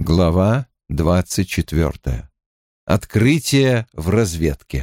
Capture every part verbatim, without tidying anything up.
Глава двадцать четвертая. Открытие в разведке.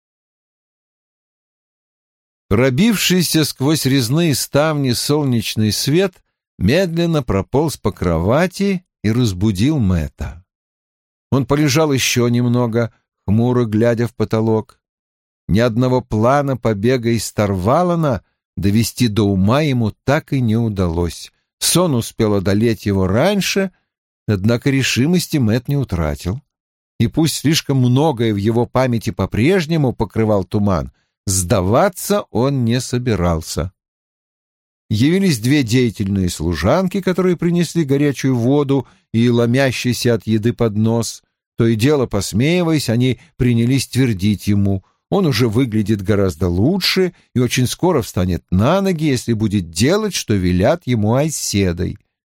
Пробившийся сквозь резные ставни солнечный свет медленно прополз по кровати и разбудил Мэтта. Он полежал еще немного, хмуро глядя в потолок. Ни одного плана побега из Тарвалана довести до ума ему так и не удалось. Сон успел одолеть его раньше, однако решимости Мэтт не утратил. И пусть слишком многое в его памяти по-прежнему покрывал туман, сдаваться он не собирался. Явились две деятельные служанки, которые принесли горячую воду и ломящийся от еды поднос. То и дело, посмеиваясь, они принялись твердить ему: он уже выглядит гораздо лучше и очень скоро встанет на ноги, если будет делать, что велят ему Айседой.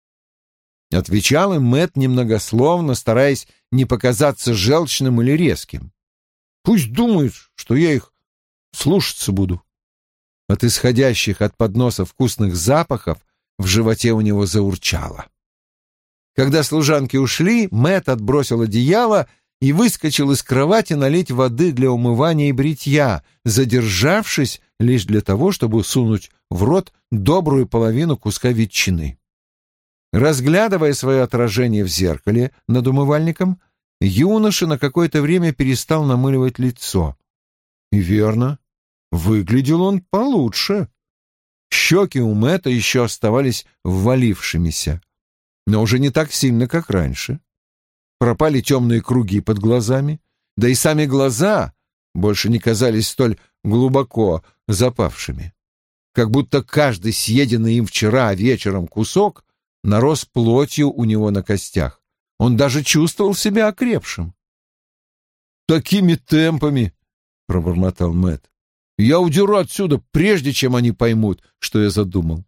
Отвечал им Мэтт немногословно, стараясь не показаться желчным или резким. «Пусть думают, что я их слушаться буду». От исходящих от подноса вкусных запахов в животе у него заурчало. Когда служанки ушли, Мэтт отбросил одеяло и выскочил из кровати налить воды для умывания и бритья, задержавшись лишь для того, чтобы сунуть в рот добрую половину куска ветчины. Разглядывая свое отражение в зеркале над умывальником, юноша на какое-то время перестал намыливать лицо. И верно, выглядел он получше. Щеки у Мэтта еще оставались ввалившимися, но уже не так сильно, как раньше. Пропали темные круги под глазами, да и сами глаза больше не казались столь глубоко запавшими. Как будто каждый съеденный им вчера вечером кусок нарос плотью у него на костях. Он даже чувствовал себя окрепшим. «Такими темпами», — пробормотал Мэтт, — «я удеру отсюда, прежде чем они поймут, что я задумал».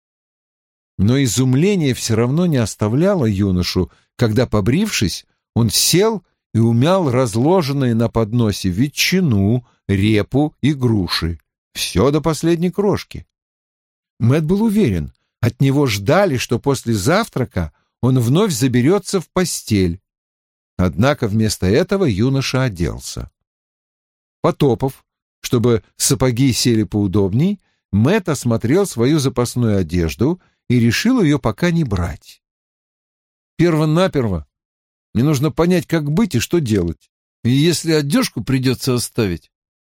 Но изумление все равно не оставляло юношу, когда, побрившись, он сел и умял разложенные на подносе ветчину, репу и груши. Все до последней крошки. Мэтт был уверен, от него ждали, что после завтрака он вновь заберется в постель. Однако вместо этого юноша оделся. Потопав, чтобы сапоги сели поудобней, Мэтт осмотрел свою запасную одежду и решил ее пока не брать. Перво-наперво мне нужно понять, как быть и что делать. И если одежку придется оставить.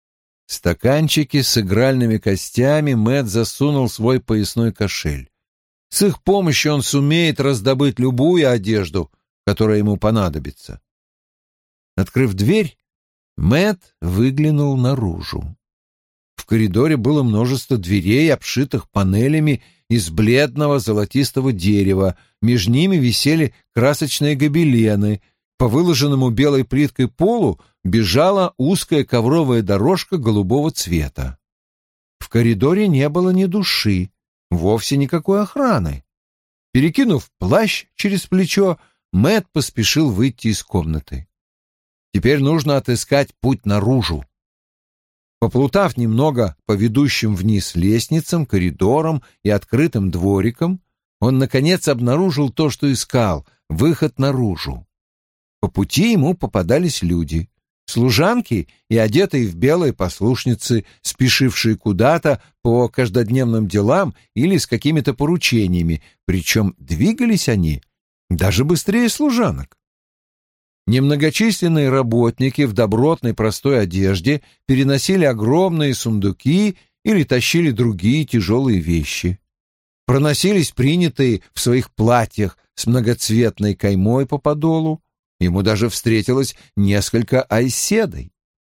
Стаканчики с игральными костями Мэтт засунул в свой поясной кошель. С их помощью он сумеет раздобыть любую одежду, которая ему понадобится. Открыв дверь, Мэтт выглянул наружу. В коридоре было множество дверей, обшитых панелями из бледного золотистого дерева. Между ними висели красочные гобелены. По выложенному белой плиткой полу бежала узкая ковровая дорожка голубого цвета. В коридоре не было ни души. Вовсе никакой охраны. Перекинув плащ через плечо, Мэтт поспешил выйти из комнаты. Теперь нужно отыскать путь наружу. Поплутав немного по ведущим вниз лестницам, коридорам и открытым дворикам, он, наконец, обнаружил то, что искал — выход наружу. По пути ему попадались люди. Служанки и одетые в белые послушницы, спешившие куда-то по каждодневным делам или с какими-то поручениями, причем двигались они даже быстрее служанок. Немногочисленные работники в добротной простой одежде переносили огромные сундуки или тащили другие тяжелые вещи. Проносились принятые в своих платьях с многоцветной каймой по подолу. Ему даже встретилось несколько айседой.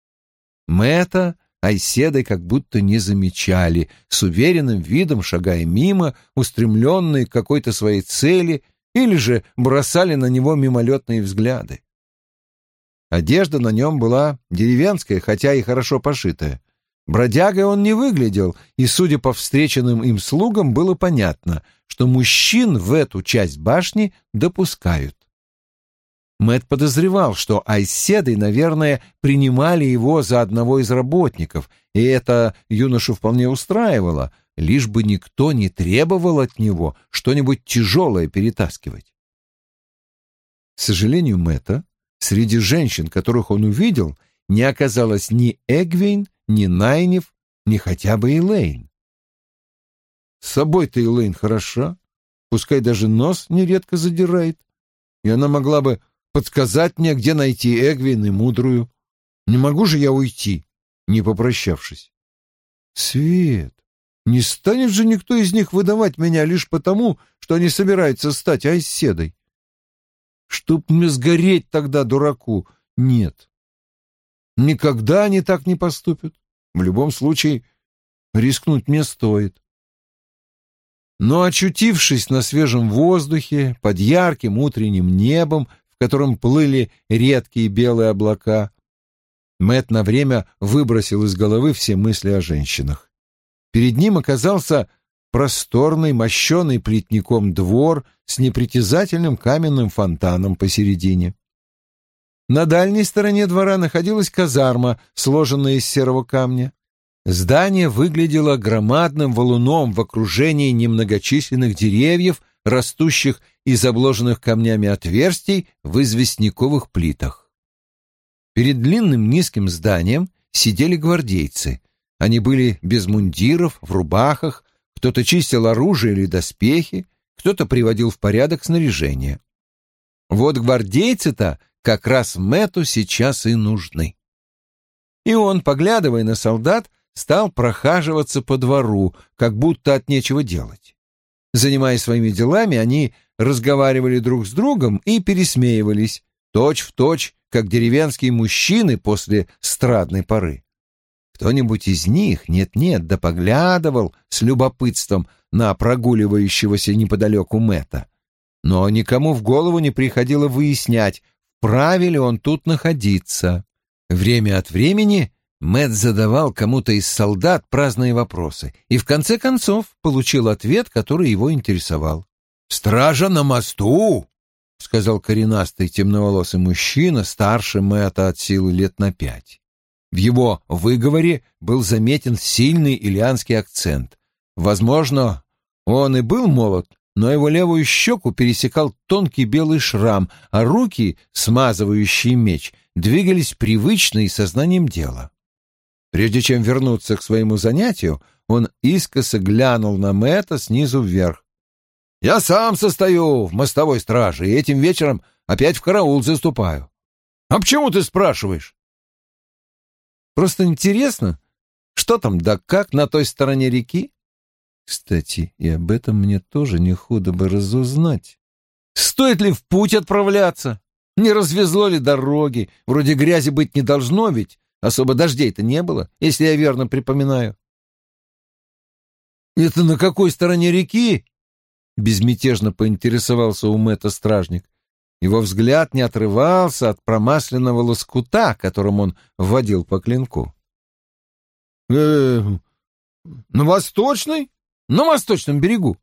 Мэтта айседой как будто не замечали, с уверенным видом шагая мимо, устремленные к какой-то своей цели, или же бросали на него мимолетные взгляды. Одежда на нем была деревенская, хотя и хорошо пошитая. Бродягой он не выглядел, и, судя по встреченным им слугам, было понятно, что мужчин в эту часть башни допускают. Мэтт подозревал, что айседы, наверное, принимали его за одного из работников, и это юношу вполне устраивало, лишь бы никто не требовал от него что-нибудь тяжелое перетаскивать. К сожалению Мэтта, среди женщин, которых он увидел, не оказалось ни Эгвейн, ни Найниф, ни хотя бы Элейн. С собой-то Элейн хороша, пускай даже нос нередко задирает, и она могла бы подсказать мне, где найти Эгвейн и Мудрую. Не могу же я уйти, не попрощавшись. Свет, не станет же никто из них выдавать меня лишь потому, что они собираются стать айседой. Чтоб мне сгореть тогда, дураку, нет. Никогда они так не поступят. В любом случае, рискнуть мне стоит. Но, очутившись на свежем воздухе, под ярким утренним небом, в котором плыли редкие белые облака, Мэтт на время выбросил из головы все мысли о женщинах. Перед ним оказался просторный, мощеный плетником двор с непритязательным каменным фонтаном посередине. На дальней стороне двора находилась казарма, сложенная из серого камня. Здание выглядело громадным валуном в окружении немногочисленных деревьев, растущих из обложенных камнями отверстий в известняковых плитах. Перед длинным низким зданием сидели гвардейцы. Они были без мундиров, в рубахах, кто-то чистил оружие или доспехи, кто-то приводил в порядок снаряжение. Вот гвардейцы-то как раз Мэтту сейчас и нужны. И он, поглядывая на солдат, стал прохаживаться по двору, как будто от нечего делать. Занимаясь своими делами, они разговаривали друг с другом и пересмеивались, точь-в-точь, как деревенские мужчины после страдной поры. Кто-нибудь из них, нет-нет, да поглядывал с любопытством на прогуливающегося неподалеку Мэтта. Но никому в голову не приходило выяснять, вправе ли он тут находиться. Время от времени Мэтт задавал кому-то из солдат праздные вопросы и в конце концов получил ответ, который его интересовал. «Стража на мосту!» — сказал коренастый темноволосый мужчина, старше Мэтта от силы лет на пять. В его выговоре был заметен сильный ильянский акцент. Возможно, он и был молод, но его левую щеку пересекал тонкий белый шрам, а руки, смазывающие меч, двигались привычно и сознанием дела. Прежде чем вернуться к своему занятию, он искоса глянул на Мэтта снизу вверх. «Я сам состою в мостовой страже, и этим вечером опять в караул заступаю. А почему ты спрашиваешь?» «Просто интересно, что там да как на той стороне реки? Кстати, и об этом мне тоже не худо бы разузнать. Стоит ли в путь отправляться? Не развезло ли дороги? Вроде грязи быть не должно, ведь особо дождей-то не было, если я верно припоминаю». «Это на какой стороне реки?» — безмятежно поинтересовался у Мэтта стражник. Его взгляд не отрывался от промасленного лоскута, которым он вводил по клинку. «Э, на восточной? На восточном берегу.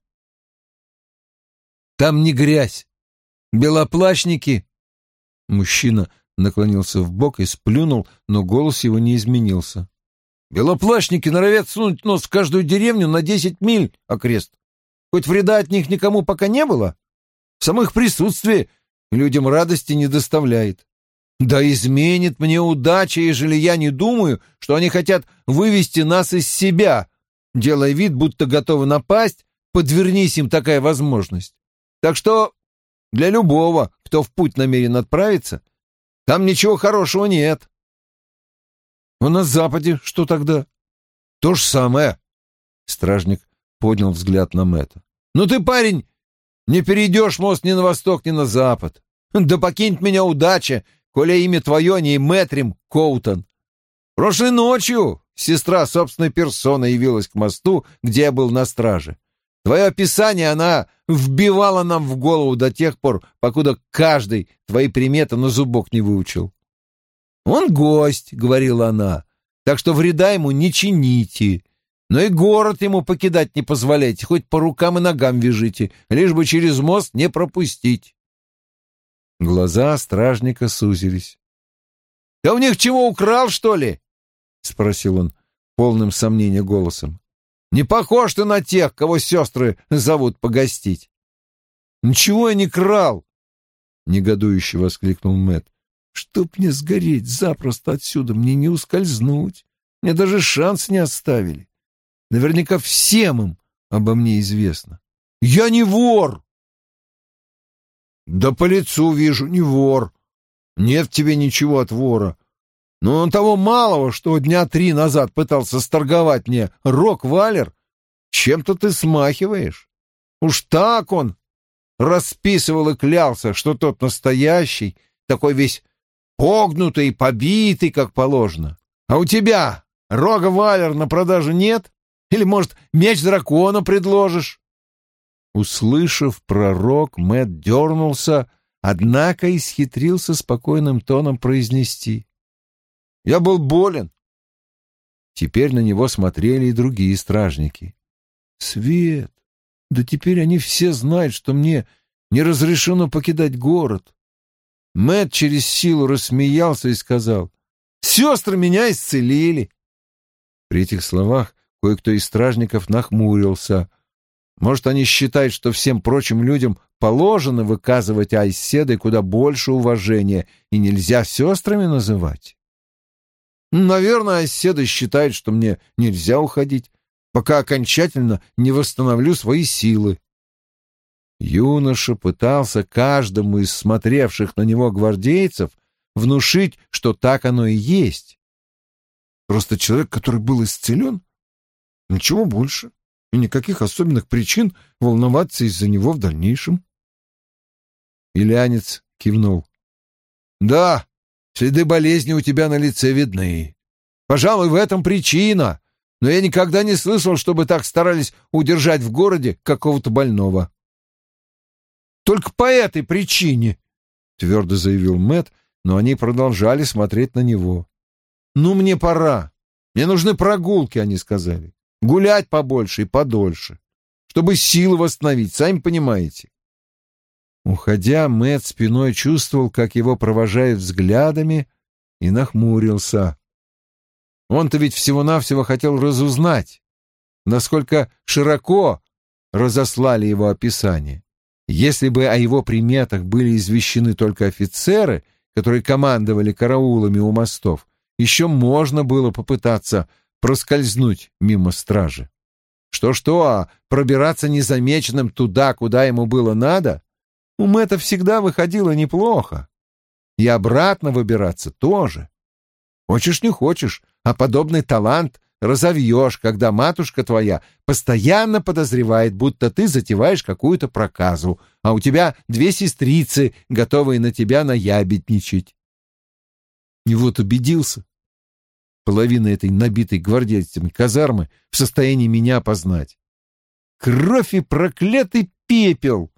Там не грязь. Белоплащники». Мужчина наклонился вбок и сплюнул, но голос его не изменился. «Белоплащники норовят сунуть нос в каждую деревню на десять миль окрест. Хоть вреда от них никому пока не было, в самых присутствии людям радости не доставляет. Да изменит мне удача, ежели я не думаю, что они хотят вывести нас из себя, делая вид, будто готовы напасть, подвернись им такая возможность. Так что для любого, кто в путь намерен отправиться, там ничего хорошего нет». «А на западе что тогда?» «То же самое». Стражник поднял взгляд на Мэтта. «Ну ты, парень, не перейдешь мост ни на восток, ни на запад. Да покинет меня удача, коли имя твое не Мэтрим Коутон. Прошлой ночью сестра собственной персоной явилась к мосту, где я был на страже. Твое описание она вбивала нам в голову до тех пор, покуда каждый твои приметы на зубок не выучил. «Он гость», — говорила она, — «так что вреда ему не чините. Но и город ему покидать не позволяйте, хоть по рукам и ногам вяжите, лишь бы через мост не пропустить». Глаза стражника сузились. «Ты у них чего украл, что ли?» — спросил он полным сомнения голосом. «Не похож ты на тех, кого сестры зовут погостить». «Ничего я не крал». негодующе воскликнул Мэтт. «Чтоб мне сгореть запросто отсюда, мне не ускользнуть. Мне даже шанс не оставили. Наверняка всем им обо мне известно. Я не вор!» «Да по лицу вижу, не вор. Нет в тебе ничего от вора. Но он того малого, что дня три назад пытался сторговать мне рок-валер, чем-то ты смахиваешь. Уж так он расписывал и клялся, что тот настоящий, такой весь погнутый и побитый, как положено. А у тебя рога-валер на продажу нет? Или, может, меч дракона предложишь?» Услышав про рог, Мэтт дернулся, однако исхитрился спокойным тоном произнести: «Я был болен». Теперь на него смотрели и другие стражники. «Свет, да теперь они все знают, что мне не разрешено покидать город». Мэтт через силу рассмеялся и сказал: «Сестры меня исцелили». При этих словах кое-кто из стражников нахмурился. Может, они считают, что всем прочим людям положено выказывать айседой куда больше уважения и нельзя сестрами называть? Наверное, айседы считают, что мне нельзя уходить, пока окончательно не восстановлю свои силы. Юноша пытался каждому из смотревших на него гвардейцев внушить, что так оно и есть. Просто человек, который был исцелен, ничего больше, и никаких особенных причин волноваться из-за него в дальнейшем. Илянец кивнул. «Да, следы болезни у тебя на лице видны. Пожалуй, в этом причина, но я никогда не слышал, чтобы так старались удержать в городе какого-то больного». «Только по этой причине», — твердо заявил Мэтт, но они продолжали смотреть на него. «Ну, мне пора. Мне нужны прогулки», — они сказали. «Гулять побольше и подольше, чтобы силы восстановить, сами понимаете». Уходя, Мэтт спиной чувствовал, как его провожают взглядами, и нахмурился. Он-то ведь всего-навсего хотел разузнать, насколько широко разослали его описание. Если бы о его приметах были извещены только офицеры, которые командовали караулами у мостов, еще можно было попытаться проскользнуть мимо стражи. Что-что, а пробираться незамеченным туда, куда ему было надо, у Мэтта всегда выходило неплохо. И обратно выбираться тоже. Хочешь не хочешь, а подобный талант разовьешь, когда матушка твоя постоянно подозревает, будто ты затеваешь какую-то проказу, а у тебя две сестрицы, готовые на тебя наябедничать. И вот убедился. Половина этой набитой гвардейцами казармы в состоянии меня опознать. Кровь и проклятый пепел!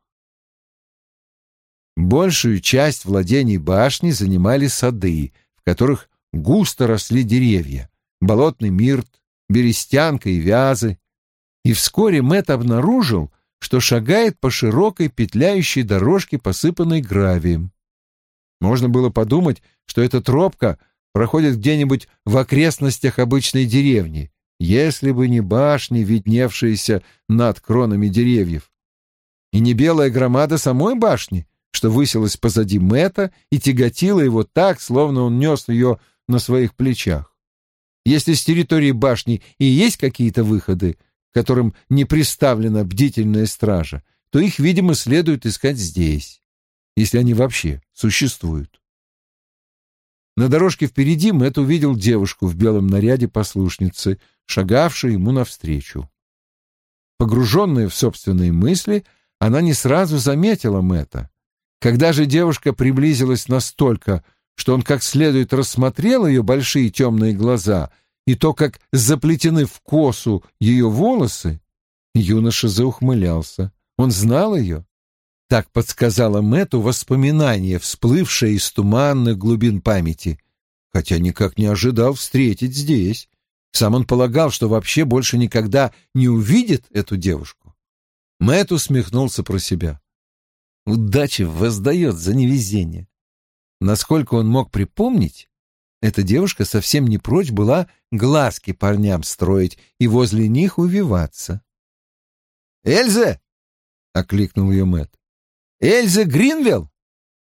Большую часть владений башни занимали сады, в которых густо росли деревья, болотный мирт, берестянка и вязы. И вскоре Мэтт обнаружил, что шагает по широкой петляющей дорожке, посыпанной гравием. Можно было подумать, что эта тропка проходит где-нибудь в окрестностях обычной деревни, если бы не башни, видневшиеся над кронами деревьев, и не белая громада самой башни, что высилась позади Мэтта и тяготила его так, словно он нес ее на своих плечах. Если с территории башни и есть какие-то выходы, к которым не приставлена бдительная стража, то их, видимо, следует искать здесь, если они вообще существуют. На дорожке впереди Мэтт увидел девушку в белом наряде послушницы, шагавшую ему навстречу. Погруженная в собственные мысли, она не сразу заметила Мэтта. Когда же девушка приблизилась настолько, что он как следует рассмотрел ее большие темные глаза и то, как заплетены в косу ее волосы, юноша заухмылялся. Он знал ее. Так подсказало Мэтту воспоминание, всплывшее из туманных глубин памяти, хотя никак не ожидал встретить здесь. Сам он полагал, что вообще больше никогда не увидит эту девушку. Мэтт усмехнулся про себя. Удача воздает за невезение. Насколько он мог припомнить, эта девушка совсем не прочь была глазки парням строить и возле них увиваться. «Эльза!» — окликнул ее Мэтт. «Эльза Гринвелл!»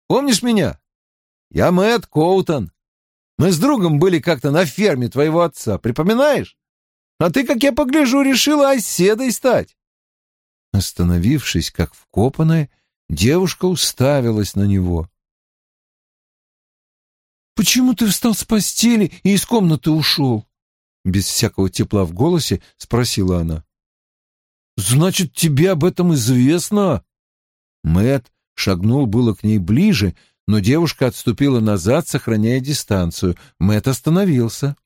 Помнишь меня? Я Мэтт Коутон. Мы с другом были как-то на ферме твоего отца, припоминаешь? А ты, как я погляжу, решила оседой стать». Остановившись, как вкопанная, девушка уставилась на него. «Почему ты встал с постели и из комнаты ушел?» Без всякого тепла в голосе спросила она. «Значит, тебе об этом известно?» Мэтт шагнул было к ней ближе, но девушка отступила назад, сохраняя дистанцию. Мэтт остановился.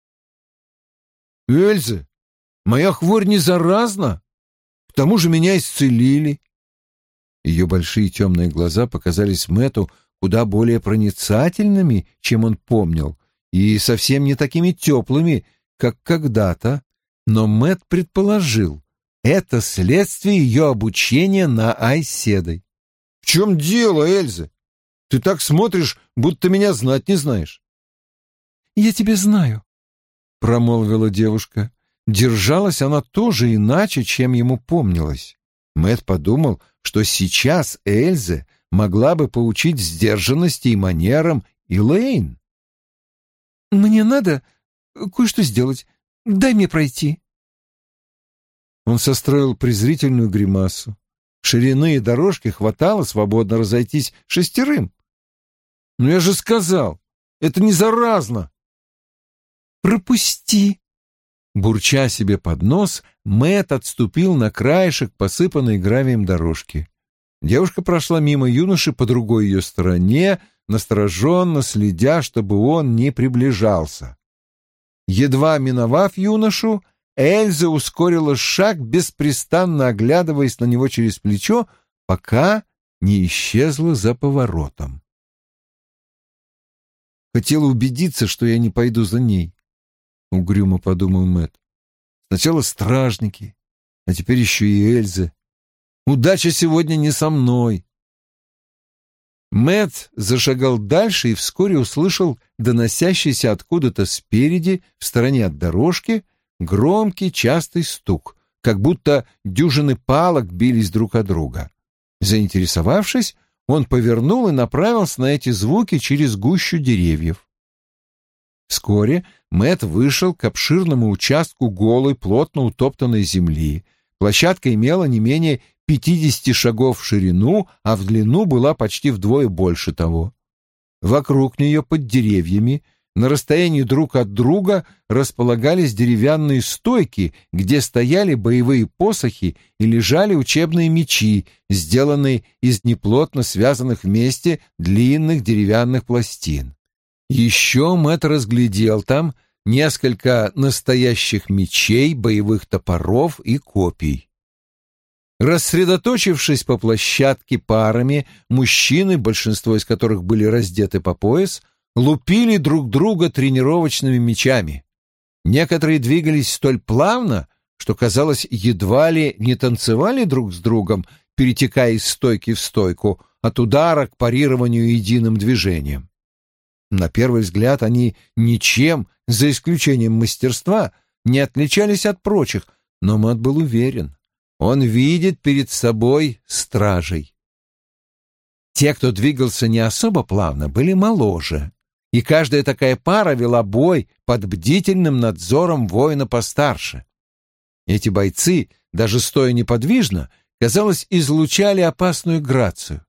«Эльза, моя хворь не заразна? К тому же меня исцелили». Ее большие темные глаза показались Мэтту куда более проницательными, чем он помнил, и совсем не такими теплыми, как когда-то. Но Мэтт предположил, это следствие ее обучения на Айседой. «В чем дело, Эльза? Ты так смотришь, будто меня знать не знаешь». «Я тебя знаю», — промолвила девушка. Держалась она тоже иначе, чем ему помнилось. Мэтт подумал, что сейчас Эльза могла бы поучить сдержанности и манерам Элейн. «Мне надо кое-что сделать. Дай мне пройти». Он состроил презрительную гримасу. Ширины и дорожки хватало свободно разойтись шестерым. «Но я же сказал, это не заразно». «Пропусти». Бурча себе под нос, Мэтт отступил на краешек посыпанной гравием дорожки. Девушка прошла мимо юноши по другой ее стороне, настороженно следя, чтобы он не приближался. Едва миновав юношу, Эльза ускорила шаг, беспрестанно оглядываясь на него через плечо, пока не исчезла за поворотом. «Хотела убедиться, что я не пойду за ней», — угрюмо подумал Мэтт. «Сначала стражники, а теперь еще и Эльза. Удача сегодня не со мной». Мэтт зашагал дальше и вскоре услышал доносящийся откуда-то спереди, в стороне от дорожки, громкий частый стук, как будто дюжины палок бились друг о друга. Заинтересовавшись, он повернул и направился на эти звуки через гущу деревьев. Вскоре Мэтт вышел к обширному участку голой, плотно утоптанной земли. Площадка имела не менее пятидесяти шагов в ширину, а в длину была почти вдвое больше того. Вокруг нее, под деревьями, на расстоянии друг от друга располагались деревянные стойки, где стояли боевые посохи и лежали учебные мечи, сделанные из неплотно связанных вместе длинных деревянных пластин. Еще Мэтт разглядел там несколько настоящих мечей, боевых топоров и копий. Рассредоточившись по площадке парами, мужчины, большинство из которых были раздеты по пояс, лупили друг друга тренировочными мечами. Некоторые двигались столь плавно, что, казалось, едва ли не танцевали друг с другом, перетекая из стойки в стойку, от удара к парированию единым движением. На первый взгляд они ничем, за исключением мастерства, не отличались от прочих, но Мэтт был уверен, он видит перед собой стражей. Те, кто двигался не особо плавно, были моложе, и каждая такая пара вела бой под бдительным надзором воина постарше. Эти бойцы, даже стоя неподвижно, казалось, излучали опасную грацию.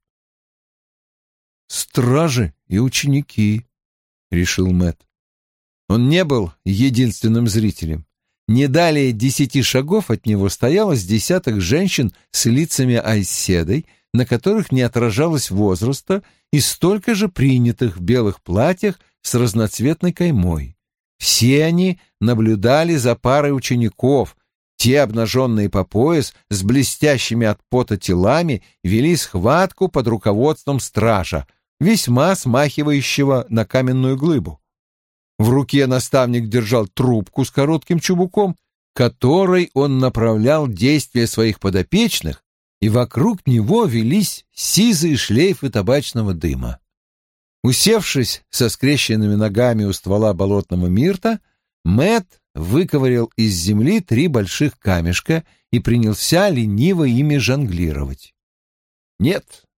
«Стражи и ученики», — решил Мэтт. Он не был единственным зрителем. Не далее десяти шагов от него стояло с десяток женщин с лицами айседой, на которых не отражалось возраста, и столько же принятых в белых платьях с разноцветной каймой. Все они наблюдали за парой учеников. Те, обнаженные по пояс, с блестящими от пота телами, вели схватку под руководством стража, весьма смахивающего на каменную глыбу. В руке наставник держал трубку с коротким чубуком, которой он направлял действия своих подопечных, и вокруг него велись сизые шлейфы табачного дыма. Усевшись со скрещенными ногами у ствола болотного мирта, Мэтт выковырял из земли три больших камешка и принялся лениво ими жонглировать. Нет,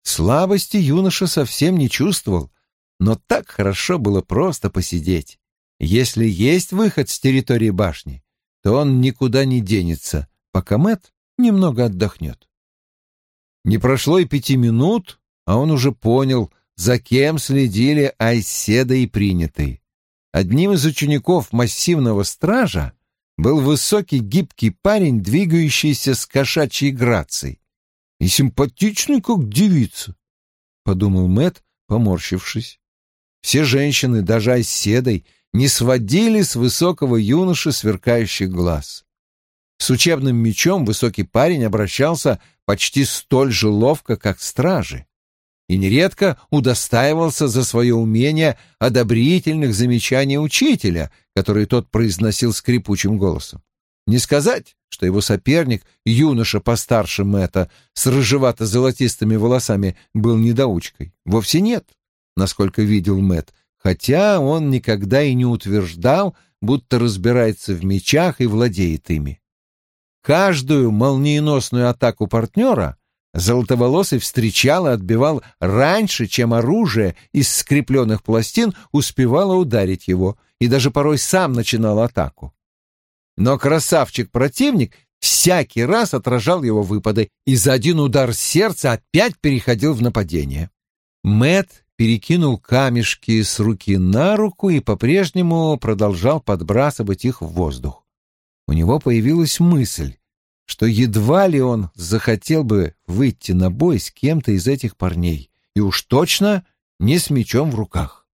Слабости юноша совсем не чувствовал, но так хорошо было просто посидеть. Если есть выход с территории башни, то он никуда не денется, пока Мэтт немного отдохнет. Не прошло и пяти минут, а он уже понял, за кем следили Айседа и Принятый. Одним из учеников массивного стража был высокий гибкий парень, двигающийся с кошачьей грацией. И симпатичный, как девица, — подумал Мэтт, поморщившись. Все женщины, даже Айседой, не сводили с высокого юноши сверкающих глаз. С учебным мечом высокий парень обращался почти столь же ловко, как стражи, и нередко удостаивался за свое умение одобрительных замечаний учителя, которые тот произносил скрипучим голосом. Не сказать, что его соперник, юноша постарше Мэтта, с рыжевато-золотистыми волосами, был недоучкой. Вовсе нет, насколько видел Мэтт, хотя он никогда и не утверждал, будто разбирается в мечах и владеет ими. Каждую молниеносную атаку партнера Золотоволосый встречал и отбивал раньше, чем оружие из скрепленных пластин успевало ударить его, и даже порой сам начинал атаку. Но красавчик-противник всякий раз отражал его выпады и за один удар сердца опять переходил в нападение. Мэтт перекинул камешки с руки на руку и по-прежнему продолжал подбрасывать их в воздух. У него появилась мысль, что едва ли он захотел бы выйти на бой с кем-то из этих парней, и уж точно не с мечом в руках.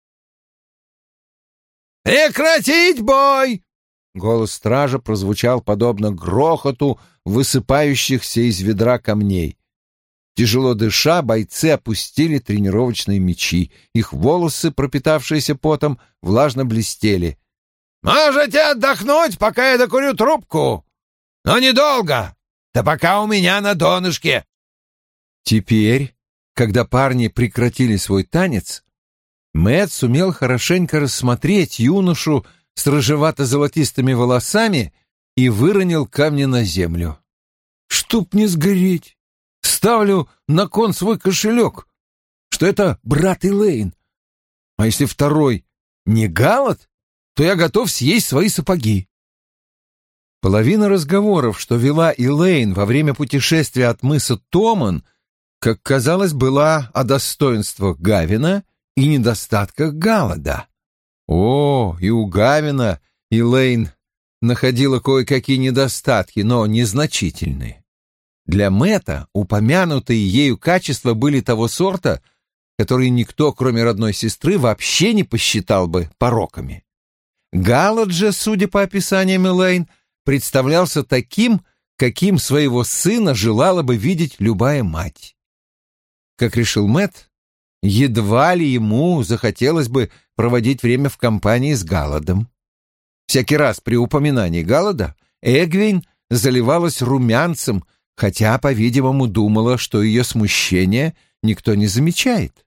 «Прекратить бой!» Голос стража прозвучал подобно грохоту высыпающихся из ведра камней. Тяжело дыша, бойцы опустили тренировочные мечи. Их волосы, пропитавшиеся потом, влажно блестели. «Можете отдохнуть, пока я докурю трубку, но недолго, да пока у меня на донышке». Теперь, когда парни прекратили свой танец, Мэтт сумел хорошенько рассмотреть юношу с рыжевато-золотистыми волосами и выронил камни на землю. «Чтоб не сгореть! Ставлю на кон свой кошелек, что это брат Элейн. А если второй не Галат, то я готов съесть свои сапоги». Половина разговоров, что вела Элейн во время путешествия от мыса Томан, как казалось, была о достоинствах Гавина и недостатках Галада. О, и у Гавина Элейн находила кое-какие недостатки, но незначительные. Для Мэтта упомянутые ею качества были того сорта, которые никто, кроме родной сестры, вообще не посчитал бы пороками. Галад же, судя по описаниям Элейн, представлялся таким, каким своего сына желала бы видеть любая мать. Как решил Мэтт, едва ли ему захотелось бы проводить время в компании с Галадом. Всякий раз при упоминании Галада Эгвейн заливалась румянцем, хотя, по-видимому, думала, что ее смущение никто не замечает.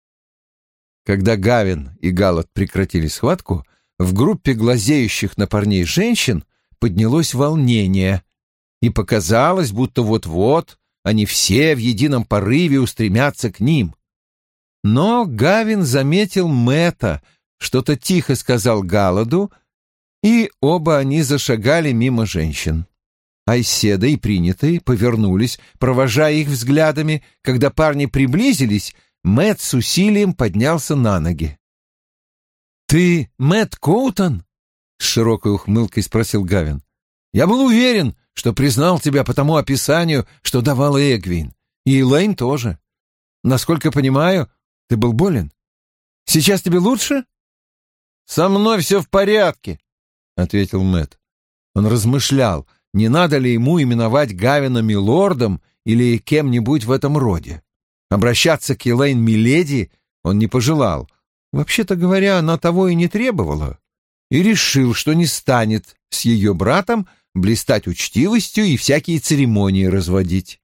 Когда Гавин и Галад прекратили схватку, в группе глазеющих на парней женщин поднялось волнение, и показалось, будто вот-вот они все в едином порыве устремятся к ним. Но Гавин заметил Мэтта, что-то тихо сказал Галаду, и оба они зашагали мимо женщин. Айседа и Принятые повернулись, провожая их взглядами. Когда парни приблизились, Мэтт с усилием поднялся на ноги. «Ты Мэтт Коутон?» — с широкой ухмылкой спросил Гавин. «Я был уверен, что признал тебя по тому описанию, что давала Эгвин. И Элейн тоже. Насколько понимаю, ты был болен. Сейчас тебе лучше?» «Со мной все в порядке», — ответил Мэтт. Он размышлял, не надо ли ему именовать Гавина милордом или кем-нибудь в этом роде. Обращаться к Элейн миледи он не пожелал. Вообще-то говоря, она того и не требовала. И решил, что не станет с ее братом блистать учтивостью и всякие церемонии разводить.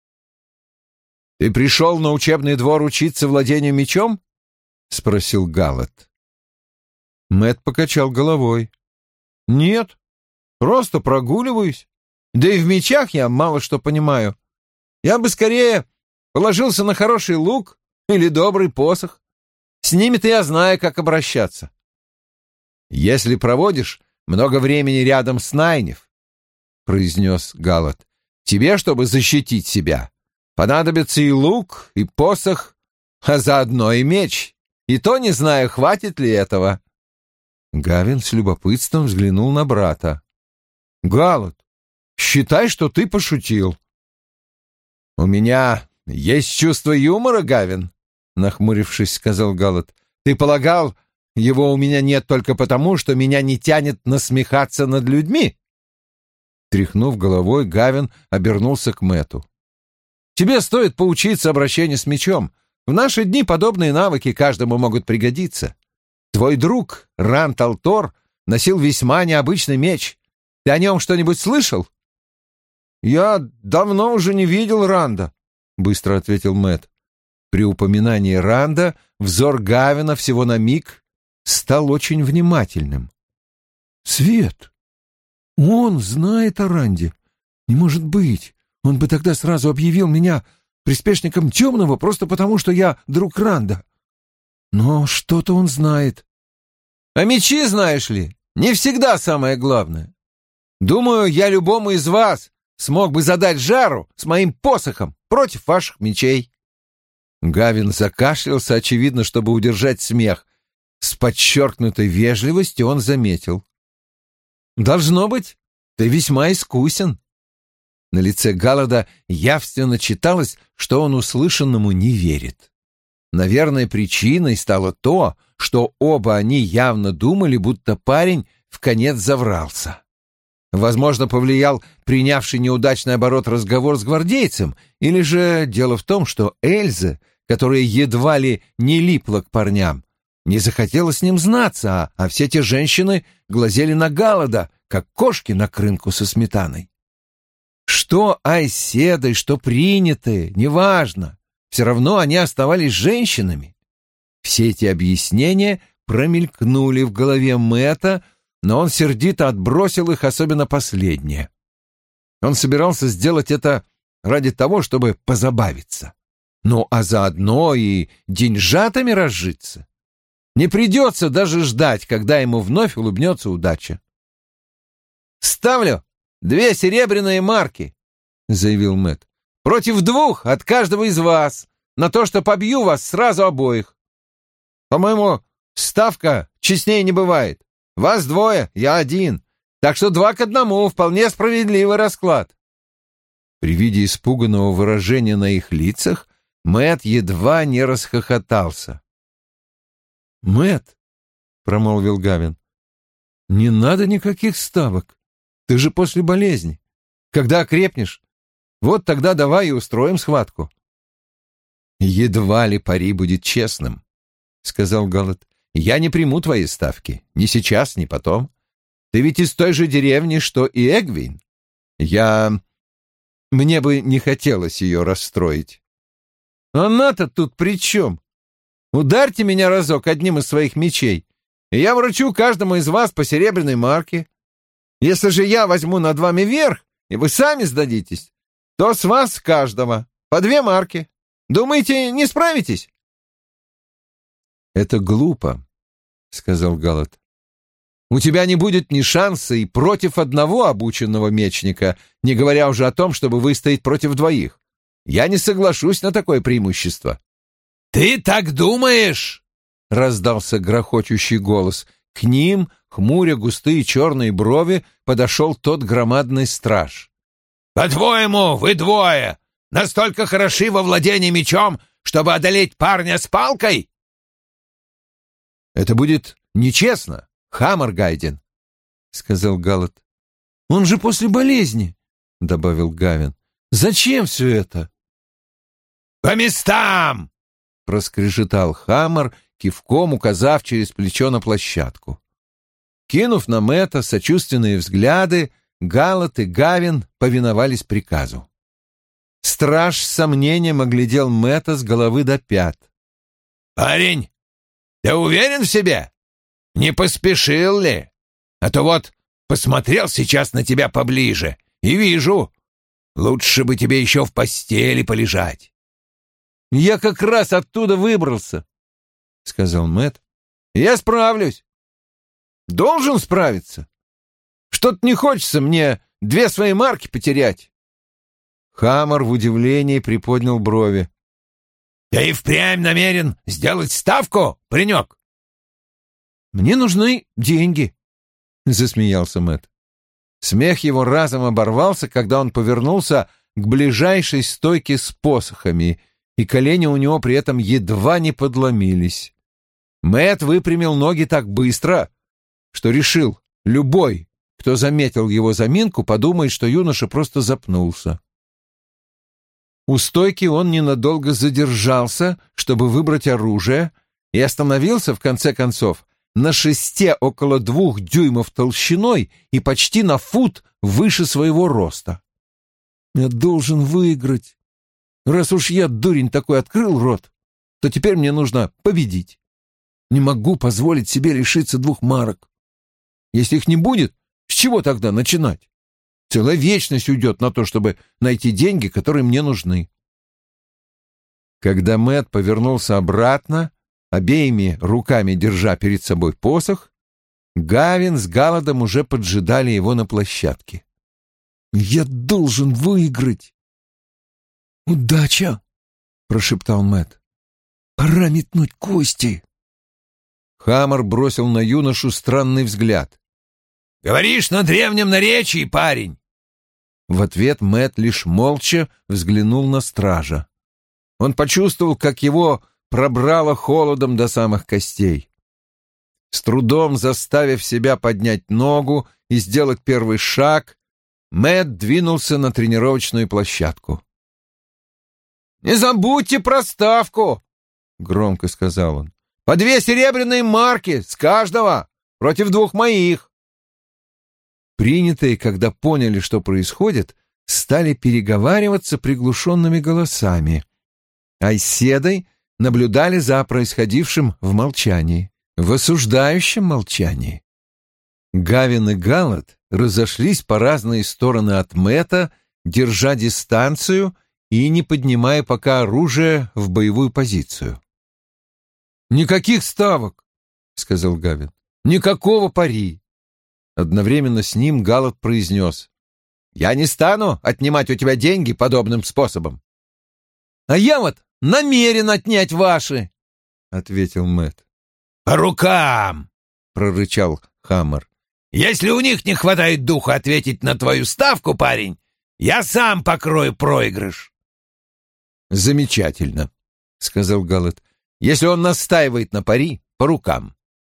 «Ты пришел на учебный двор учиться владению мечом?» — спросил Галат. Мэтт покачал головой. «Нет, просто прогуливаюсь. Да и в мечах я мало что понимаю. Я бы скорее Положился на хороший лук или добрый посох. С ними-то я знаю, как обращаться. Если проводишь много времени рядом с Найниф, — произнес Галат, — тебе, чтобы защитить себя, понадобится и лук, и посох, а заодно и меч. И то не знаю, хватит ли этого. Гавин с любопытством взглянул на брата. Галат, считай, что ты пошутил. У меня есть чувство юмора, Гавин, — нахмурившись, сказал Галат. Ты полагал, его у меня нет только потому, что меня не тянет насмехаться над людьми? Тряхнув головой, Гавин обернулся к Мэтту. Тебе стоит поучиться обращению с мечом. В наши дни подобные навыки каждому могут пригодиться. Твой друг, Ранд ал'Тор, носил весьма необычный меч. Ты о нем что-нибудь слышал? Я давно уже не видел Ранда, — быстро ответил Мэтт. При упоминании Ранда взор Гавина всего на миг стал очень внимательным. Свет! Он знает о Ранде. Не может быть. Он бы тогда сразу объявил меня приспешником Темного просто потому, что я друг Ранда. Но что-то он знает. А мечи, знаешь ли, не всегда самое главное. Думаю, я любому из вас смог бы задать жару с моим посохом против ваших мечей. Гавин закашлялся, очевидно, чтобы удержать смех. С подчеркнутой вежливостью он заметил. «Должно быть, ты весьма искусен». На лице Галлада явственно читалось, что он услышанному не верит. Наверное, причиной стало то, что оба они явно думали, будто парень вконец заврался. Возможно, повлиял принявший неудачный оборот разговор с гвардейцем, или же дело в том, что Эльза, которая едва ли не липла к парням, не захотела с ним знаться, а, а все те женщины глазели на Галлада, как кошки на крынку со сметаной. Что айседой, что принятые, неважно, все равно они оставались женщинами. Все эти объяснения промелькнули в голове Мэтта, но он сердито отбросил их, особенно последнее. Он собирался сделать это ради того, чтобы позабавиться. Ну, а заодно и деньжатами разжиться. Не придется даже ждать, когда ему вновь улыбнется удача. «Ставлю две серебряные марки», — заявил Мэтт, — «против двух от каждого из вас, на то, что побью вас сразу обоих. По-моему, ставка честнее не бывает. Вас двое, я один, так что два к одному — вполне справедливый расклад». При виде испуганного выражения на их лицах Мэтт едва не расхохотался. «Мэтт», — промолвил Гавин, — «не надо никаких ставок. Ты же после болезни. Когда окрепнешь, вот тогда давай и устроим схватку». «Едва ли пари будет честным», — сказал Галлад. «Я не приму твои ставки. Ни сейчас, ни потом. Ты ведь из той же деревни, что и Эгвин. Я... Мне бы не хотелось ее расстроить». «Она-то тут при чем? Ударьте меня разок одним из своих мечей, и я вручу каждому из вас по серебряной марке. Если же я возьму над вами верх, и вы сами сдадитесь, то с вас каждого по две марки. Думаете, не справитесь?» «Это глупо», — сказал Галлад. «У тебя не будет ни шанса и против одного обученного мечника, не говоря уже о том, чтобы выстоять против двоих. Я не соглашусь на такое преимущество». «Ты так думаешь?» — раздался грохочущий голос. К ним, хмуря густые черные брови, подошел тот громадный страж. «По-твоему, вы двое настолько хороши во владении мечом, чтобы одолеть парня с палкой?» «Это будет нечестно, Хаммаргайден», — сказал Галлад. «Он же после болезни», — добавил Гавин. «Зачем все это?» «По местам!» — проскрежетал Хаммар, кивком указав через плечо на площадку. Кинув на Мэтта сочувственные взгляды, Галлад и Гавин повиновались приказу. Страж с сомнением оглядел Мэтта с головы до пят. «Парень, ты уверен в себе? Не поспешил ли? А то вот посмотрел сейчас на тебя поближе и вижу, лучше бы тебе еще в постели полежать. Я как раз оттуда выбрался, — сказал Мэтт. Я справлюсь. Должен справиться. Что-то не хочется мне две свои марки потерять. Хаммер в удивлении приподнял брови. «Ты и впрямь намерен сделать ставку, паренек?» «Мне нужны деньги», — засмеялся Мэтт. Смех его разом оборвался, когда он повернулся к ближайшей стойке с посохами, и колени у него при этом едва не подломились. Мэтт выпрямил ноги так быстро, что решил, любой, кто заметил его заминку, подумает, что юноша просто запнулся. У стойки он ненадолго задержался, чтобы выбрать оружие, и остановился, в конце концов, на шесте около двух дюймов толщиной и почти на фут выше своего роста. «Я должен выиграть. Раз уж я, дурень такой, открыл рот, то теперь мне нужно победить. Не могу позволить себе лишиться двух марок. Если их не будет, с чего тогда начинать? Целая вечность уйдет на то, чтобы найти деньги, которые мне нужны». Когда Мэтт повернулся обратно, обеими руками держа перед собой посох, Гавин с Галадом уже поджидали его на площадке. «Я должен выиграть!» «Удача!» — прошептал Мэтт. «Пора метнуть кости!» Хаммер бросил на юношу странный взгляд. «Говоришь на древнем наречии, парень!» В ответ Мэтт лишь молча взглянул на стража. Он почувствовал, как его пробрало холодом до самых костей. С трудом заставив себя поднять ногу и сделать первый шаг, Мэтт двинулся на тренировочную площадку. «Не забудьте про ставку!» — громко сказал он. «По две серебряные марки с каждого против двух моих!» Принятые, когда поняли, что происходит, стали переговариваться приглушенными голосами. Айседой наблюдали за происходившим в молчании, в осуждающем молчании. Гавин и Галлад разошлись по разные стороны от Мэтта, держа дистанцию и не поднимая пока оружие в боевую позицию. «Никаких ставок», — сказал Гавин, — «никакого пари». Одновременно с ним Галлад произнес: «Я не стану отнимать у тебя деньги подобным способом». «А я вот намерен отнять ваши», — ответил Мэтт. «По рукам!» — прорычал Хаммер. «Если у них не хватает духа ответить на твою ставку, парень, я сам покрою проигрыш». «Замечательно», — сказал Галлад. «Если он настаивает на пари, по рукам».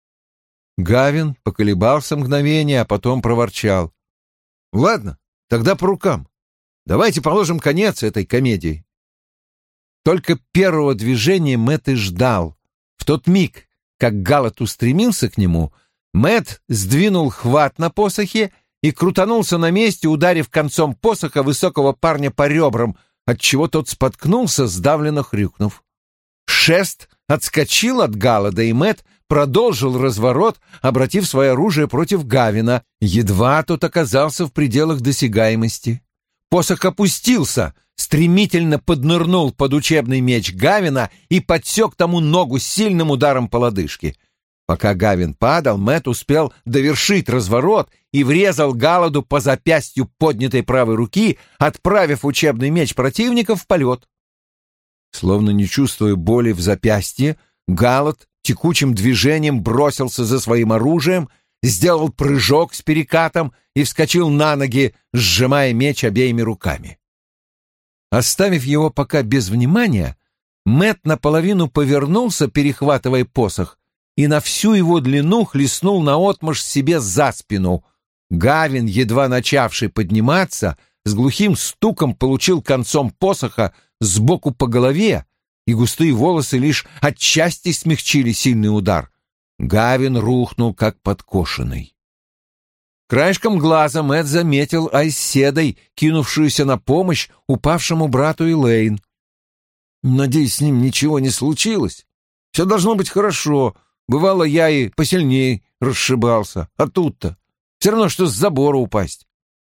Гавин поколебался мгновение, а потом проворчал: «Ладно, тогда по рукам. Давайте положим конец этой комедии». Только первого движения Мэтт и ждал. В тот миг, как Галлад устремился к нему, Мэтт сдвинул хват на посохе и крутанулся на месте, ударив концом посоха высокого парня по ребрам, отчего тот споткнулся, сдавленно хрюкнув. Шест отскочил от Галлада, и Мэтт продолжил разворот, обратив свое оружие против Гавина. Едва тот оказался в пределах досягаемости. Посох опустился, стремительно поднырнул под учебный меч Гавина и подсек тому ногу сильным ударом по лодыжке. Пока Гавин падал, Мэтт успел довершить разворот и врезал Галладу по запястью поднятой правой руки, отправив учебный меч противника в полет. Словно не чувствуя боли в запястье, Галлад текучим движением бросился за своим оружием, сделал прыжок с перекатом и вскочил на ноги, сжимая меч обеими руками. Оставив его пока без внимания, Мэтт наполовину повернулся, перехватывая посох, и на всю его длину хлестнул наотмашь себе за спину. Гавин, едва начавший подниматься, с глухим стуком получил концом посоха сбоку по голове, и густые волосы лишь отчасти смягчили сильный удар. Гавин рухнул, как подкошенный. Краешком глаза Мэтт заметил Айседой, кинувшуюся на помощь упавшему брату Элейн. «Надеюсь, с ним ничего не случилось. Все должно быть хорошо. Бывало, я и посильнее расшибался. А тут-то все равно, что с забора упасть».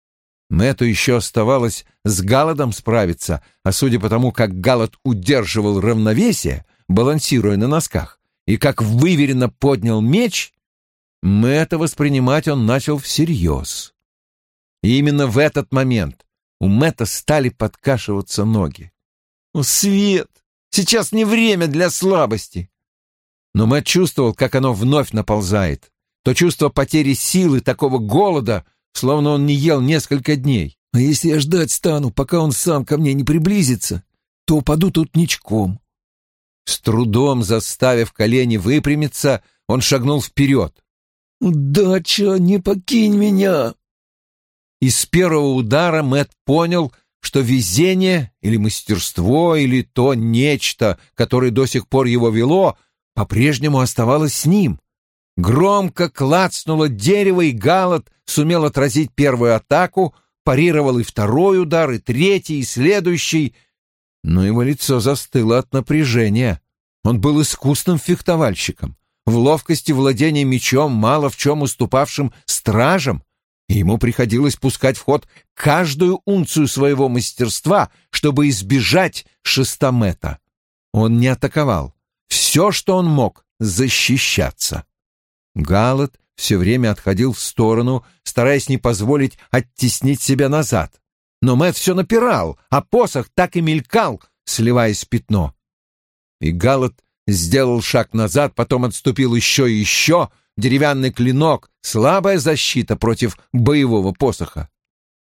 Мэтту еще оставалось с Галадом справиться, а судя по тому, как Галад удерживал равновесие, балансируя на носках, и как выверенно поднял меч, Мэтта воспринимать он начал всерьез. И именно в этот момент у Мэтта стали подкашиваться ноги. «О, Свет! Сейчас не время для слабости!» Но Мэтт чувствовал, как оно вновь наползает. То чувство потери силы, такого голода, словно он не ел несколько дней. «А если я ждать стану, пока он сам ко мне не приблизится, то упаду тут ничком». С трудом заставив колени выпрямиться, он шагнул вперед. «Удача, не покинь меня!» И с первого удара Мэтт понял, что везение или мастерство, или то нечто, которое до сих пор его вело, по-прежнему оставалось с ним. Громко клацнуло дерево, и Галад сумел отразить первую атаку, парировал и второй удар, и третий, и следующий, но его лицо застыло от напряжения. Он был искусным фехтовальщиком, в ловкости владения мечом, мало в чем уступавшим стражам, и ему приходилось пускать в ход каждую унцию своего мастерства, чтобы избежать шеста Мэтта. Он не атаковал. Все, что он мог, защищаться. Галад все время отходил в сторону, стараясь не позволить оттеснить себя назад. Но Мэтт все напирал, а посох так и мелькал, сливаясь в пятно. И Галад сделал шаг назад, потом отступил еще и еще. Деревянный клинок — слабая защита против боевого посоха.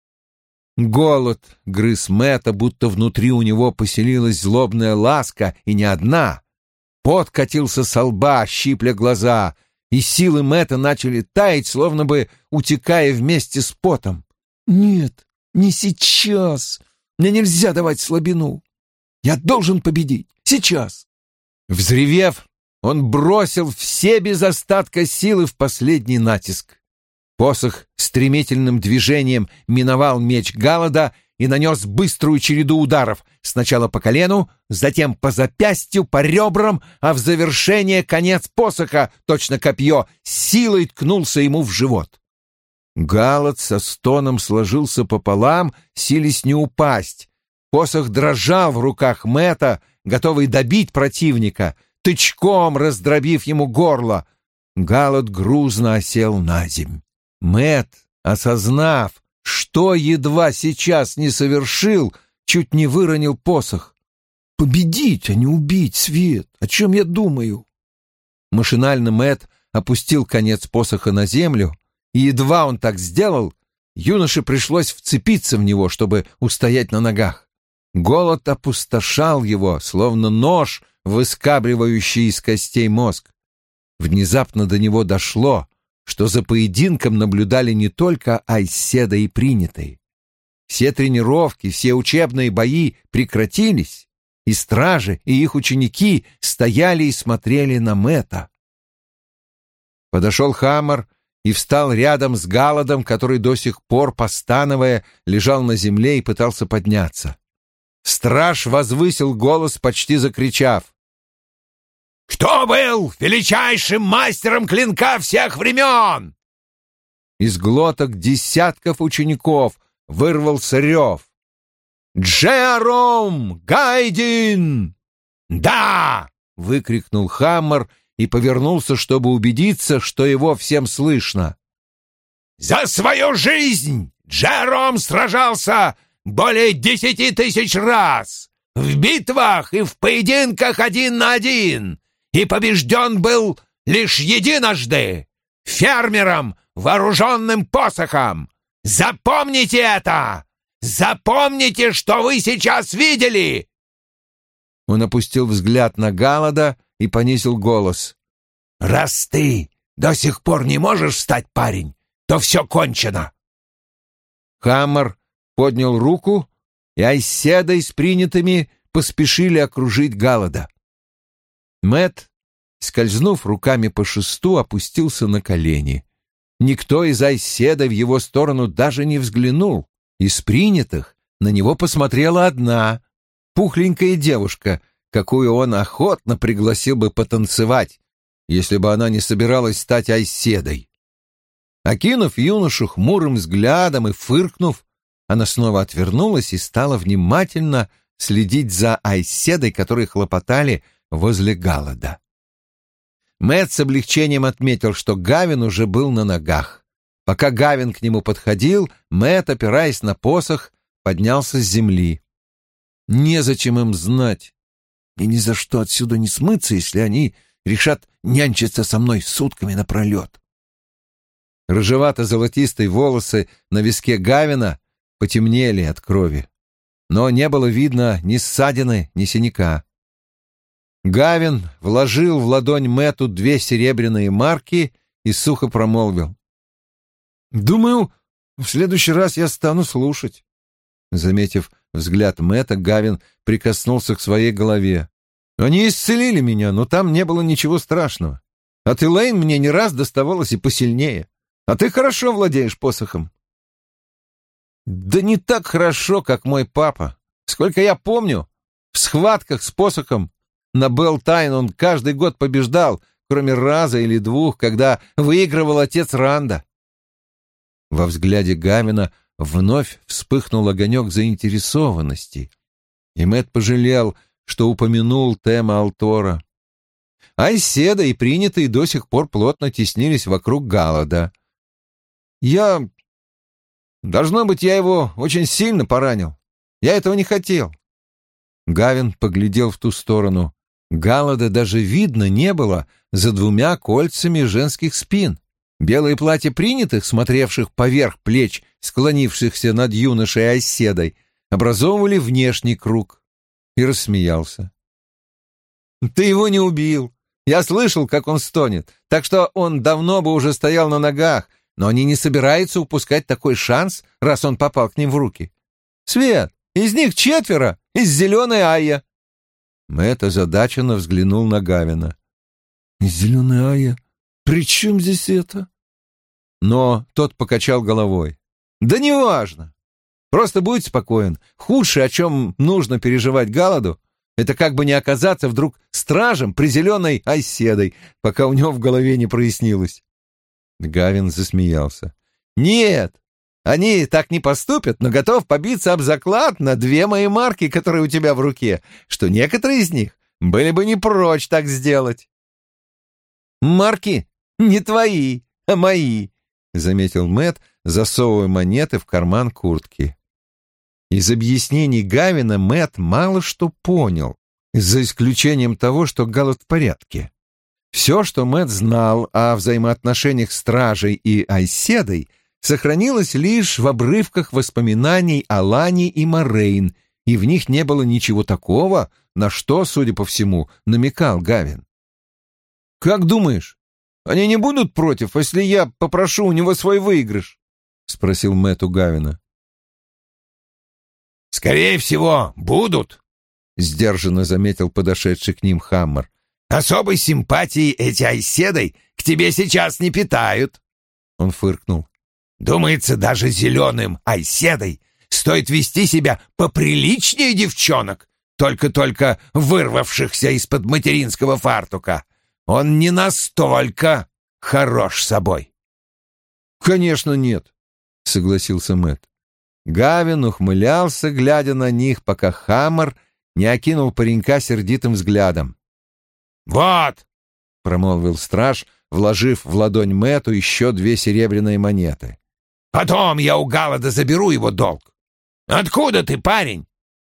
Голод грыз Мэтта, будто внутри у него поселилась злобная ласка, и не одна. Пот катился со лба, щипля глаза, и силы Мэтта начали таять, словно бы утекая вместе с потом. «Нет, не сейчас. Мне нельзя давать слабину. Я должен победить. Сейчас!» Взревев, он бросил все без остатка силы в последний натиск. Посох стремительным движением миновал меч Галада и нанес быструю череду ударов, сначала по колену, затем по запястью, по ребрам, а в завершение конец посоха, точно копье, силой ткнулся ему в живот. Галад со стоном сложился пополам, силясь не упасть. Посох дрожал в руках Мэтта, готовый добить противника, тычком раздробив ему горло. Галад грузно осел на земь. Мэтт, осознав, что едва сейчас не совершил, чуть не выронил посох. «Победить, а не убить, Свет! О чем я думаю?» Машинально Мэтт опустил конец посоха на землю, и едва он так сделал, юноше пришлось вцепиться в него, чтобы устоять на ногах. Голод опустошал его, словно нож, выскабливающий из костей мозг. Внезапно до него дошло, что за поединком наблюдали не только Айседа и принятые. Все тренировки, все учебные бои прекратились, и стражи, и их ученики стояли и смотрели на Мэтта. Подошел Хаммер и встал рядом с Галадом, который до сих пор, постановая, лежал на земле и пытался подняться. Страж возвысил голос, почти закричав: «Кто был величайшим мастером клинка всех времен?» Из глоток десятков учеников вырвался рев: «Джеаром Гайдин!» «Да!» — выкрикнул Хаммер и повернулся, чтобы убедиться, что его всем слышно. «За свою жизнь Джеаром сражался более десяти тысяч раз, в битвах и в поединках один на один, и побежден был лишь единожды фермером, вооруженным посохом. Запомните это! Запомните, что вы сейчас видели!» Он опустил взгляд на Галада и понизил голос. «Раз ты до сих пор не можешь встать, парень, то все кончено!» Хаммер поднял руку, и Айседа с принятыми поспешили окружить Галада. Мэтт, скользнув руками по шесту, опустился на колени. Никто из Айседа в его сторону даже не взглянул. Из принятых на него посмотрела одна, пухленькая девушка, какую он охотно пригласил бы потанцевать, если бы она не собиралась стать Айседой. Окинув юношу хмурым взглядом и фыркнув, она снова отвернулась и стала внимательно следить за айседой, которые хлопотали возле Галлада. Мэтт с облегчением отметил, что Гавин уже был на ногах. Пока Гавин к нему подходил, Мэтт, опираясь на посох, поднялся с земли. «Незачем им знать. И ни за что отсюда не смыться, если они решат нянчиться со мной сутками напролет». Рыжевато-золотистые волосы на виске Гавина потемнели от крови, но не было видно ни ссадины, ни синяка. Гавин вложил в ладонь Мэтту две серебряные марки и сухо промолвил: «Думаю, в следующий раз я стану слушать». Заметив взгляд Мэтта, Гавин прикоснулся к своей голове. «Они исцелили меня, но там не было ничего страшного. От Элейн мне не раз доставалось и посильнее. А ты хорошо владеешь посохом». «Да не так хорошо, как мой папа. Сколько я помню, в схватках с посохом на Белтайн он каждый год побеждал, кроме раза или двух, когда выигрывал отец Ранда». Во взгляде Гавина вновь вспыхнул огонек заинтересованности, и Мэтт пожалел, что упомянул Тема Алтора. Айседа и принятые до сих пор плотно теснились вокруг Галлада. «Я... Должно быть, я его очень сильно поранил. Я этого не хотел». Гавин поглядел в ту сторону. Галлада даже видно не было за двумя кольцами женских спин. Белые платья принятых, смотревших поверх плеч, склонившихся над юношей Айседой, образовывали внешний круг. И рассмеялся. «Ты его не убил. Я слышал, как он стонет, так что он давно бы уже стоял на ногах, но они не собираются упускать такой шанс, раз он попал к ним в руки. Свет, из них четверо, из зеленой Айя». Мэтт озадаченно взглянул на Гавина. «Из зеленой Айя? При чем здесь это?» Но тот покачал головой. «Да неважно. Просто будь спокоен. Худшее, о чем нужно переживать Галладу, это как бы не оказаться вдруг стражем при зеленой Айседой, пока у него в голове не прояснилось». Гавин засмеялся. «Нет, они так не поступят, но готов побиться об заклад на две мои марки, которые у тебя в руке, что некоторые из них были бы не прочь так сделать». «Марки не твои, а мои», — заметил Мэтт, засовывая монеты в карман куртки. Из объяснений Гавина Мэтт мало что понял, за исключением того, что Галлад в порядке. Все, что Мэтт знал о взаимоотношениях стражей и Айседой, сохранилось лишь в обрывках воспоминаний о Лане и Морейн, и в них не было ничего такого, на что, судя по всему, намекал Гавин. «Как думаешь, они не будут против, если я попрошу у него свой выигрыш?» — спросил Мэтт у Гавина. «Скорее всего, будут», — сдержанно заметил подошедший к ним Хаммер. «Особой симпатии эти Айседой к тебе сейчас не питают». Он фыркнул. «Думается, даже зеленым Айседой стоит вести себя поприличнее девчонок, только-только вырвавшихся из-под материнского фартука. Он не настолько хорош собой». «Конечно нет», — согласился Мэтт. Гавин ухмылялся, глядя на них, пока Хаммер не окинул паренька сердитым взглядом. «Вот», — промолвил страж, вложив в ладонь Мэтту еще две серебряные монеты. «Потом я у Галлада заберу его долг. Откуда ты, парень?»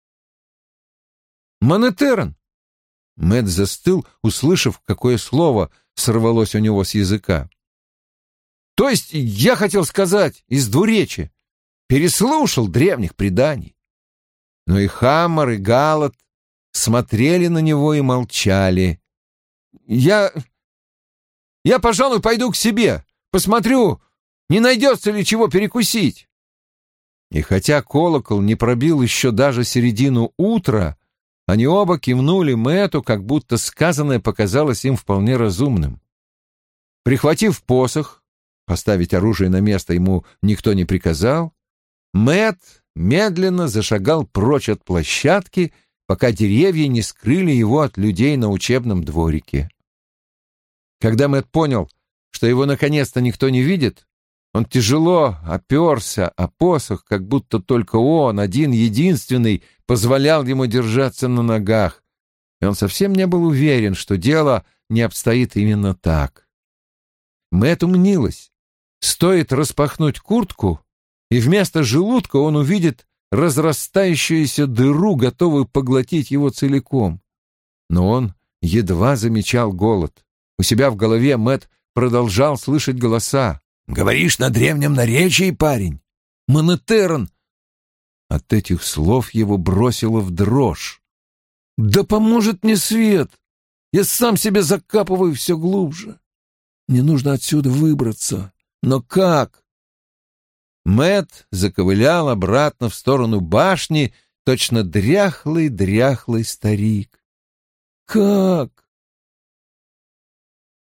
«Монетерн». Мэтт застыл, услышав, какое слово сорвалось у него с языка. «То есть, я хотел сказать, из двуречия. Переслушал древних преданий». Но и Хаммер, и Галлад смотрели на него и молчали. «Я... я, пожалуй, пойду к себе, посмотрю, не найдется ли чего перекусить». И хотя колокол не пробил еще даже середину утра, они оба кивнули Мэтту, как будто сказанное показалось им вполне разумным. Прихватив посох, поставить оружие на место ему никто не приказал, Мэтт медленно зашагал прочь от площадки, пока деревья не скрыли его от людей на учебном дворике. Когда Мэтт понял, что его наконец-то никто не видит, Он тяжело оперся о посох, как будто только он, один, единственный, позволял ему держаться на ногах, и он совсем не был уверен, что дело не обстоит именно так. Мэтту мнилось, стоит распахнуть куртку, и вместо желудка он увидит разрастающуюся дыру, готовую поглотить его целиком. Но он едва замечал голод. У себя в голове Мэтт продолжал слышать голоса. «Говоришь на древнем наречии, парень?» «Монетерн!» От этих слов его бросило в дрожь. «Да поможет мне свет! Я сам себя закапываю все глубже. Мне нужно отсюда выбраться. Но как?» Мэтт заковылял обратно в сторону башни, точно дряхлый-дряхлый старик. «Как?